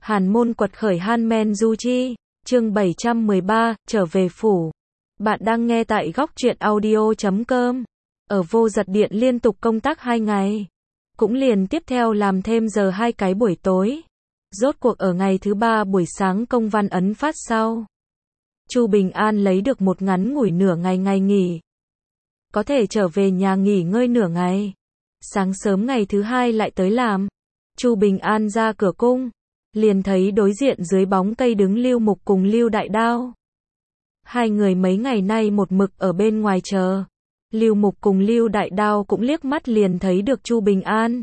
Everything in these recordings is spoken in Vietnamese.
Hàn môn quật khởi Han Du Chi, chương 713, trở về phủ. Bạn đang nghe tại góc truyện audio.com. Ở Vô Giật Điện liên tục công tác 2 ngày. Cũng liền tiếp theo làm thêm giờ 2 cái buổi tối. Rốt cuộc ở ngày thứ 3 buổi sáng công văn ấn phát sau. Chu Bình An lấy được một ngắn ngủi nửa ngày nghỉ. Có thể trở về nhà nghỉ ngơi nửa ngày. Sáng sớm ngày thứ 2 lại tới làm. Chu Bình An ra cửa cung, liền thấy đối diện dưới bóng cây đứng Lưu Mục cùng Lưu Đại Đao. Hai người mấy ngày nay một mực ở bên ngoài chờ. Lưu Mục cùng Lưu Đại Đao cũng liếc mắt liền thấy được Chu Bình An.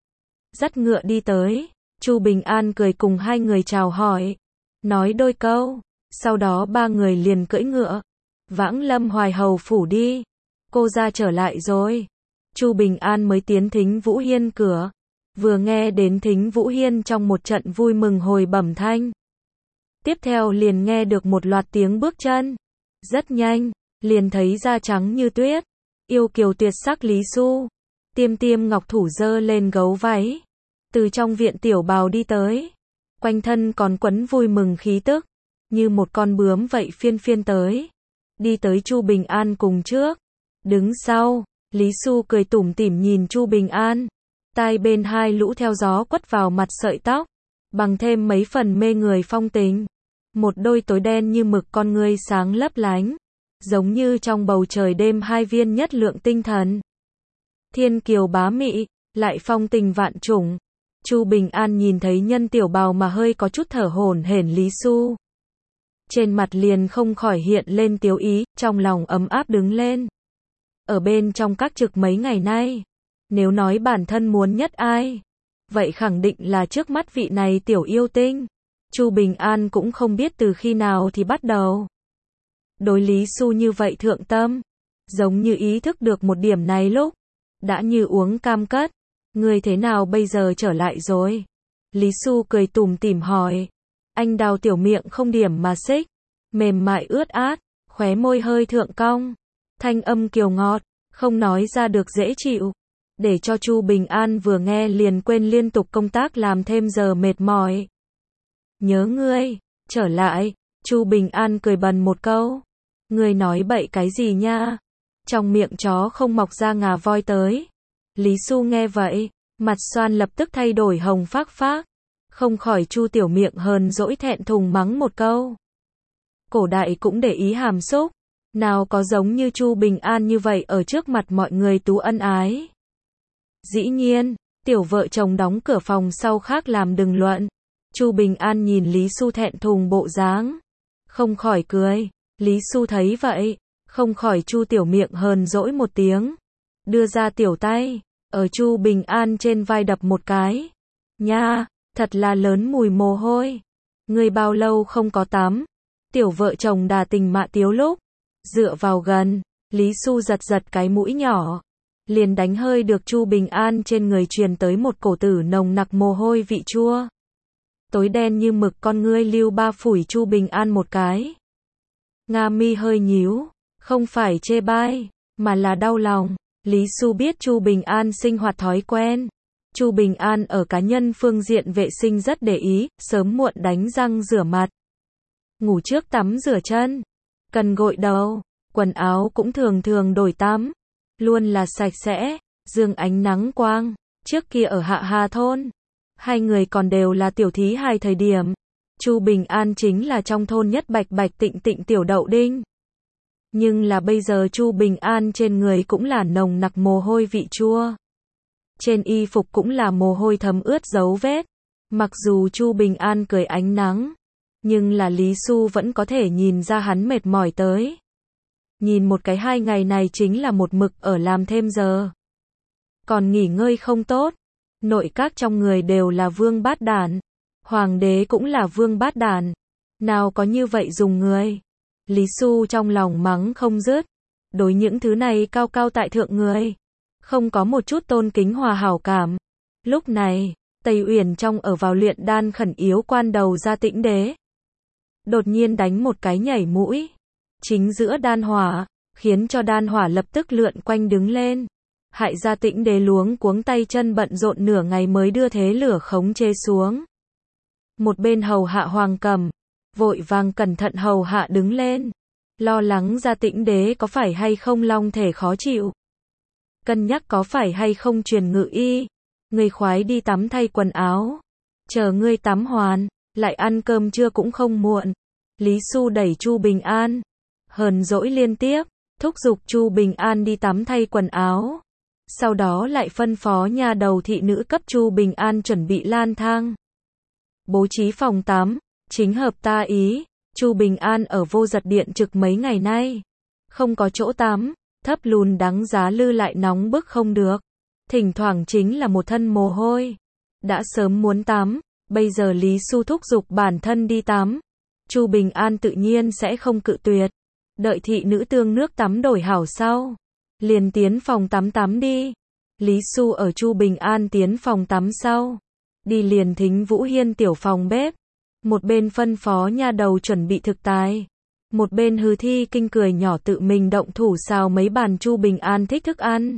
Dắt ngựa đi tới, Chu Bình An cười cùng hai người chào hỏi, nói đôi câu, sau đó ba người liền cưỡi ngựa, vãng Lâm Hoài hầu phủ đi. Cô ra trở lại rồi. Chu Bình An mới tiến Thính Vũ Hiên cửa. Vừa nghe đến Thính Vũ Hiên trong một trận vui mừng hồi bẩm thanh. Tiếp theo liền nghe được một loạt tiếng bước chân. Rất nhanh, liền thấy da trắng như tuyết, yêu kiều tuyệt sắc Lý Xu. Tiêm tiêm ngọc thủ giơ lên gấu váy. Từ trong viện tiểu bào đi tới. Quanh thân còn quấn vui mừng khí tức. Như một con bướm vậy phiên phiên tới. Đi tới Chu Bình An cùng trước. Đứng sau, Lý Xu cười tủm tỉm nhìn Chu Bình An. Tai bên hai lũ theo gió quất vào mặt sợi tóc, bằng thêm mấy phần mê người phong tình. Một đôi tối đen như mực con ngươi sáng lấp lánh, giống như trong bầu trời đêm hai viên nhất lượng tinh thần. Thiên kiều bá mị, lại phong tình vạn trùng. Chu Bình An nhìn thấy nhân tiểu bào mà hơi có chút thở hổn hển Lý Xu. Trên mặt liền không khỏi hiện lên tiếu ý, trong lòng ấm áp đứng lên. Ở bên trong các trực mấy ngày nay, nếu nói bản thân muốn nhất ai, vậy khẳng định là trước mắt vị này tiểu yêu tinh. Chu Bình An cũng không biết từ khi nào thì bắt đầu đối Lý Xu như vậy thượng tâm, giống như ý thức được một điểm này lúc, đã như uống cam cất. Ngươi thế nào bây giờ trở lại rồi? Lý Xu cười tủm tỉm hỏi. Anh đào tiểu miệng không điểm mà xích, mềm mại ướt át, khóe môi hơi thượng cong, thanh âm kiều ngọt, không nói ra được dễ chịu. Để cho Chu Bình An vừa nghe liền quên liên tục công tác làm thêm giờ mệt mỏi. Nhớ ngươi, trở lại. Chu Bình An cười bần một câu. Ngươi nói bậy cái gì nha? Trong miệng chó không mọc ra ngà voi tới. Lý Xu nghe vậy, mặt xoan lập tức thay đổi hồng phác phác. Không khỏi Chu tiểu miệng hờn dỗi thẹn thùng mắng một câu. Cổ đại cũng để ý hàm xúc. Nào có giống như Chu Bình An như vậy ở trước mặt mọi người tú ân ái. Dĩ nhiên, tiểu vợ chồng đóng cửa phòng sau khác làm đừng luận. Chu Bình An nhìn Lý Xu thẹn thùng bộ dáng, không khỏi cười. Lý Xu thấy vậy, không khỏi Chu tiểu miệng hờn dỗi một tiếng, đưa ra tiểu tay, ở Chu Bình An trên vai đập một cái. Nha, thật là lớn mùi mồ hôi. Ngươi bao lâu không có tắm? Tiểu vợ chồng đà tình mạ tiếu lúc dựa vào gần, Lý Xu giật giật cái mũi nhỏ, liền đánh hơi được Chu Bình An trên người truyền tới một cổ tử nồng nặc mồ hôi vị chua. Tối đen như mực con ngươi Lưu Ba phủi Chu Bình An một cái. Nga mi hơi nhíu, không phải chê bai, mà là đau lòng. Lý Xu biết Chu Bình An sinh hoạt thói quen. Chu Bình An ở cá nhân phương diện vệ sinh rất để ý, sớm muộn đánh răng rửa mặt, ngủ trước tắm rửa chân, cần gội đầu, quần áo cũng thường thường đổi tắm, luôn là sạch sẽ, dương ánh nắng quang. Trước kia ở Hạ Hà thôn, hai người còn đều là tiểu thí hài thời điểm, Chu Bình An chính là trong thôn nhất bạch bạch tịnh tịnh tiểu đậu đinh. Nhưng là bây giờ Chu Bình An trên người cũng là nồng nặc mồ hôi vị chua. Trên y phục cũng là mồ hôi thấm ướt dấu vết. Mặc dù Chu Bình An cười ánh nắng, nhưng là Lý Xu vẫn có thể nhìn ra hắn mệt mỏi tới. Nhìn một cái 2 ngày này chính là một mực ở làm thêm giờ. Còn nghỉ ngơi không tốt. Nội các trong người đều là vương bát đản. Hoàng đế cũng là vương bát đản. Nào có như vậy dùng người. Lý Xu trong lòng mắng không dứt. Đối những thứ này cao cao tại thượng người, không có một chút tôn kính hòa hảo cảm. Lúc này, Tây Uyển trong ở vào luyện đan khẩn yếu quan đầu ra Tĩnh Đế. Đột nhiên đánh một cái nhảy mũi. Chính giữa đan hỏa, khiến cho đan hỏa lập tức lượn quanh đứng lên. Hại ra Tĩnh Đế luống cuống tay chân bận rộn nửa ngày mới đưa thế lửa khống chế xuống. Một bên hầu hạ Hoàng Cẩm, vội vàng cẩn thận hầu hạ đứng lên, lo lắng Gia Tĩnh Đế có phải hay không long thể khó chịu, cân nhắc có phải hay không truyền ngự y, ngươi khoái đi tắm thay quần áo, chờ ngươi tắm hoàn, lại ăn cơm trưa cũng không muộn. Lý Xu đẩy Chu Bình An, hờn dỗi liên tiếp, thúc giục Chu Bình An đi tắm thay quần áo. Sau đó lại phân phó nha đầu thị nữ cấp Chu Bình An chuẩn bị lan thang, bố trí phòng tắm, chính hợp ta ý. Chu Bình An ở Vô Giật Điện trực mấy ngày nay, không có chỗ tắm, thấp lùn đắng giá lư lại nóng bức không được, thỉnh thoảng chính là một thân mồ hôi, đã sớm muốn tắm, bây giờ Lý Xu thúc giục bản thân đi tắm, Chu Bình An tự nhiên sẽ không cự tuyệt, đợi thị nữ tương nước tắm đổi hảo sau, liền tiến phòng tắm tắm đi. Lý Xu ở Chu Bình An tiến phòng tắm sau, đi liền thính Vũ Hiên tiểu phòng bếp, một bên phân phó nha đầu chuẩn bị thực tài, một bên Hư Thi Kinh cười nhỏ tự mình động thủ xào mấy bàn Chu Bình An thích thức ăn.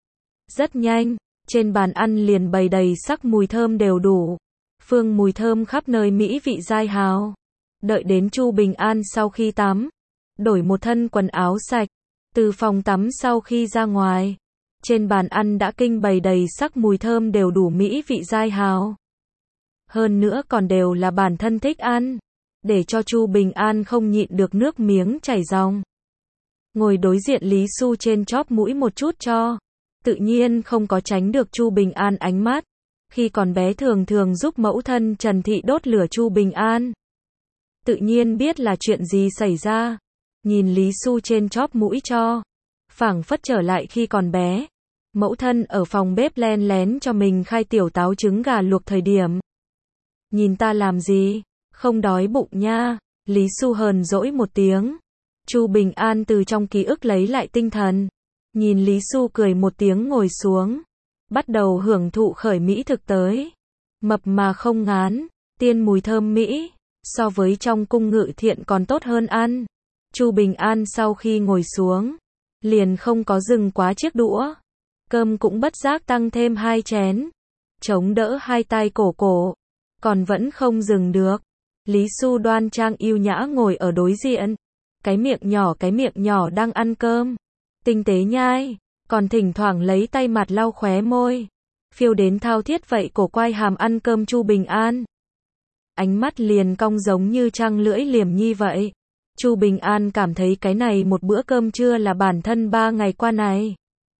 Rất nhanh, trên bàn ăn liền bày đầy sắc mùi thơm đều đủ, phương mùi thơm khắp nơi mỹ vị dai hào. Đợi đến Chu Bình An sau khi tắm, đổi một thân quần áo sạch, từ phòng tắm sau khi ra ngoài, trên bàn ăn đã kinh bày đầy sắc mùi thơm đều đủ mỹ vị dai hào. Hơn nữa còn đều là bản thân thích ăn, để cho Chu Bình An không nhịn được nước miếng chảy ròng. Ngồi đối diện Lý Xu trên chóp mũi một chút cho, tự nhiên không có tránh được Chu Bình An ánh mắt, khi còn bé thường thường giúp mẫu thân Trần Thị đốt lửa Chu Bình An. Tự nhiên biết là chuyện gì xảy ra, nhìn Lý Xu trên chóp mũi cho, phảng phất trở lại khi còn bé, mẫu thân ở phòng bếp len lén cho mình khai tiểu táo trứng gà luộc thời điểm. Nhìn ta làm gì, không đói bụng nha, Lý Xu hờn dỗi một tiếng. Chu Bình An từ trong ký ức lấy lại tinh thần, nhìn Lý Xu cười một tiếng ngồi xuống, bắt đầu hưởng thụ khởi mỹ thực tới. Mập mà không ngán, tiên mùi thơm mỹ, so với trong cung Ngự Thiện còn tốt hơn ăn. Chu Bình An sau khi ngồi xuống, liền không có dừng quá chiếc đũa, cơm cũng bất giác tăng thêm 2 chén, chống đỡ hai tay cổ, còn vẫn không dừng được. Lý Xu đoan trang yêu nhã ngồi ở đối diện, cái miệng nhỏ đang ăn cơm, tinh tế nhai, còn thỉnh thoảng lấy tay mặt lau khóe môi, phiêu đến thao thiết vậy cổ quai hàm ăn cơm Chu Bình An. Ánh mắt liền cong giống như trăng lưỡi liềm nhi vậy. Chu Bình An cảm thấy cái này một bữa cơm trưa là bản thân 3 ngày qua này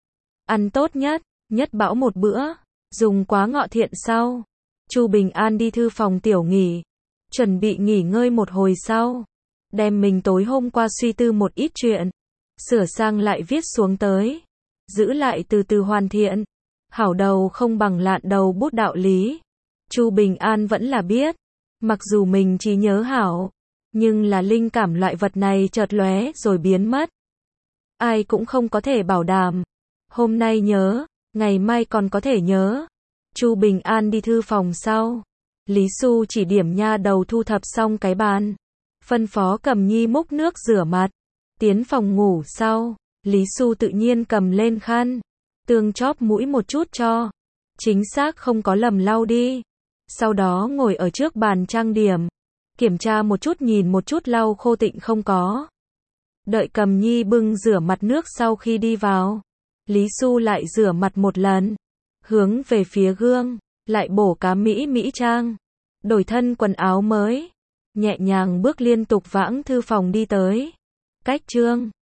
ăn tốt nhất bão một bữa, dùng quá Ngọ Thiện sau. Chu Bình An đi thư phòng tiểu nghỉ, chuẩn bị nghỉ ngơi một hồi sau, đem mình tối hôm qua suy tư một ít chuyện, sửa sang lại viết xuống tới, giữ lại từ từ hoàn thiện. Hảo đầu không bằng lạn đầu bút đạo lý. Chu Bình An vẫn là biết, mặc dù mình trí nhớ hảo, nhưng là linh cảm loại vật này chợt lóe rồi biến mất. Ai cũng không có thể bảo đảm, hôm nay nhớ, ngày mai còn có thể nhớ. Chu Bình An đi thư phòng sau, Lý Xu chỉ điểm nha đầu thu thập xong cái bàn, phân phó Cầm Nhi múc nước rửa mặt. Tiến phòng ngủ sau, Lý Xu tự nhiên cầm lên khăn, tương chóp mũi một chút cho, chính xác không có lầm lau đi. Sau đó ngồi ở trước bàn trang điểm, kiểm tra một chút nhìn một chút lau khô tịnh không có. Đợi Cầm Nhi bưng rửa mặt nước sau khi đi vào, Lý Xu lại rửa mặt một lần, hướng về phía gương, lại bổ cá mỹ trang, đổi thân quần áo mới, nhẹ nhàng bước liên tục vãng thư phòng đi tới. Cách chương